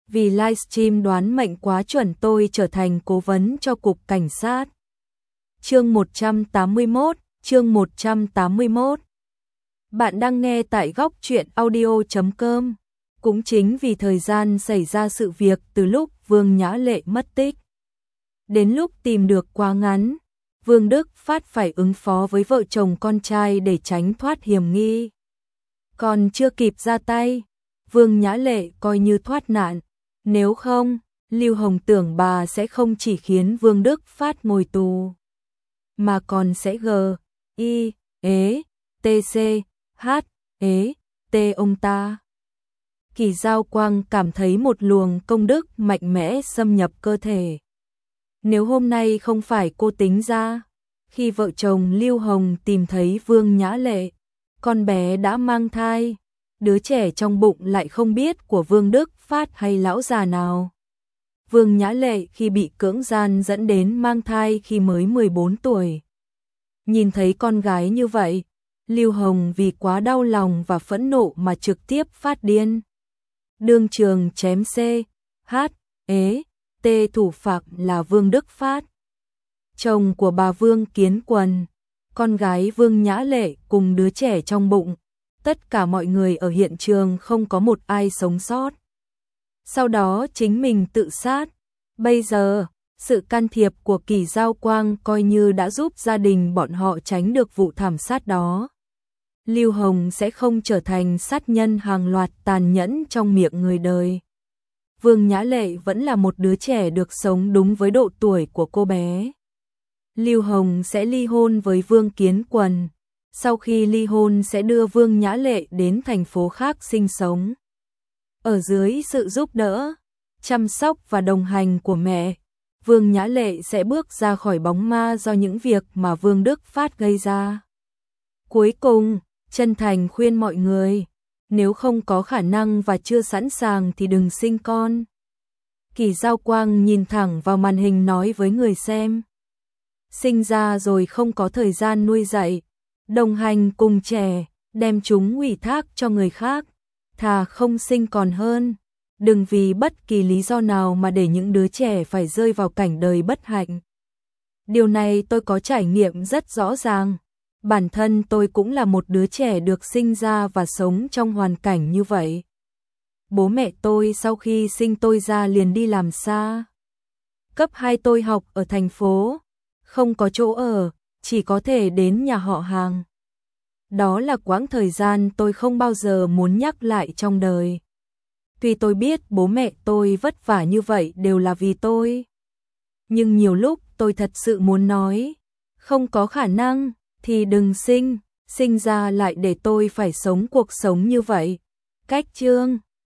Vì livestream đoán mệnh quá chuẩn tôi trở thành cố vấn cho cục cảnh sát. Chương 181. Bạn đang nghe tại góc truyện audio.com. Cũng chính vì thời gian xảy ra sự việc từ lúc Vương Nhã Lệ mất tích đến lúc tìm được quá ngắn, Vương Đức Phát phải ứng phó với vợ chồng con trai để tránh thoát hiểm nghi. Còn chưa kịp ra tay, Vương Nhã Lệ coi như thoát nạn, nếu không, Lưu Hồng tưởng bà sẽ không chỉ khiến Vương Đức Phát ngồi tù, mà còn sẽ T ông ta. Kỳ Giao Quang cảm thấy một luồng công đức mạnh mẽ xâm nhập cơ thể. Nếu hôm nay không phải cô tính ra, khi vợ chồng Lưu Hồng tìm thấy Vương Nhã Lệ, con bé đã mang thai, đứa trẻ trong bụng lại không biết của Vương Đức Phát hay lão già nào. Vương Nhã Lệ khi bị cưỡng gian dẫn đến mang thai khi mới 14 tuổi. Nhìn thấy con gái như vậy, Lưu Hồng vì quá đau lòng và phẫn nộ mà trực tiếp phát điên. Đương trường chém thủ phạm là Vương Đức Phát, chồng của bà Vương Kiến Quần, con gái Vương Nhã Lệ cùng đứa trẻ trong bụng. Tất cả mọi người ở hiện trường không có một ai sống sót. Sau đó chính mình tự sát. Bây giờ, sự can thiệp của Kỳ Giao Quang coi như đã giúp gia đình bọn họ tránh được vụ thảm sát đó. Lưu Hồng sẽ không trở thành sát nhân hàng loạt tàn nhẫn trong miệng người đời. Vương Nhã Lệ vẫn là một đứa trẻ được sống đúng với độ tuổi của cô bé. Lưu Hồng sẽ ly hôn với Vương Kiến Quần. Sau khi ly hôn sẽ đưa Vương Nhã Lệ đến thành phố khác sinh sống. Ở dưới sự giúp đỡ, chăm sóc và đồng hành của mẹ, Vương Nhã Lệ sẽ bước ra khỏi bóng ma do những việc mà Vương Đức Phát gây ra. Cuối cùng, chân thành khuyên mọi người, nếu không có khả năng và chưa sẵn sàng thì đừng sinh con. Kỳ Giao Quang nhìn thẳng vào màn hình nói với người xem. Sinh ra rồi không có thời gian nuôi dạy, đồng hành cùng trẻ, đem chúng ủy thác cho người khác, thà không sinh còn hơn. Đừng vì bất kỳ lý do nào mà để những đứa trẻ phải rơi vào cảnh đời bất hạnh. Điều này tôi có trải nghiệm rất rõ ràng. Bản thân tôi cũng là một đứa trẻ được sinh ra và sống trong hoàn cảnh như vậy. Bố mẹ tôi sau khi sinh tôi ra liền đi làm xa. Cấp 2 tôi học ở thành phố, không có chỗ ở, chỉ có thể đến nhà họ hàng. Đó là quãng thời gian tôi không bao giờ muốn nhắc lại trong đời. Tuy tôi biết bố mẹ tôi vất vả như vậy đều là vì tôi, nhưng nhiều lúc tôi thật sự muốn nói, không có khả năng thì đừng sinh ra lại để tôi phải sống cuộc sống như vậy. Cách chương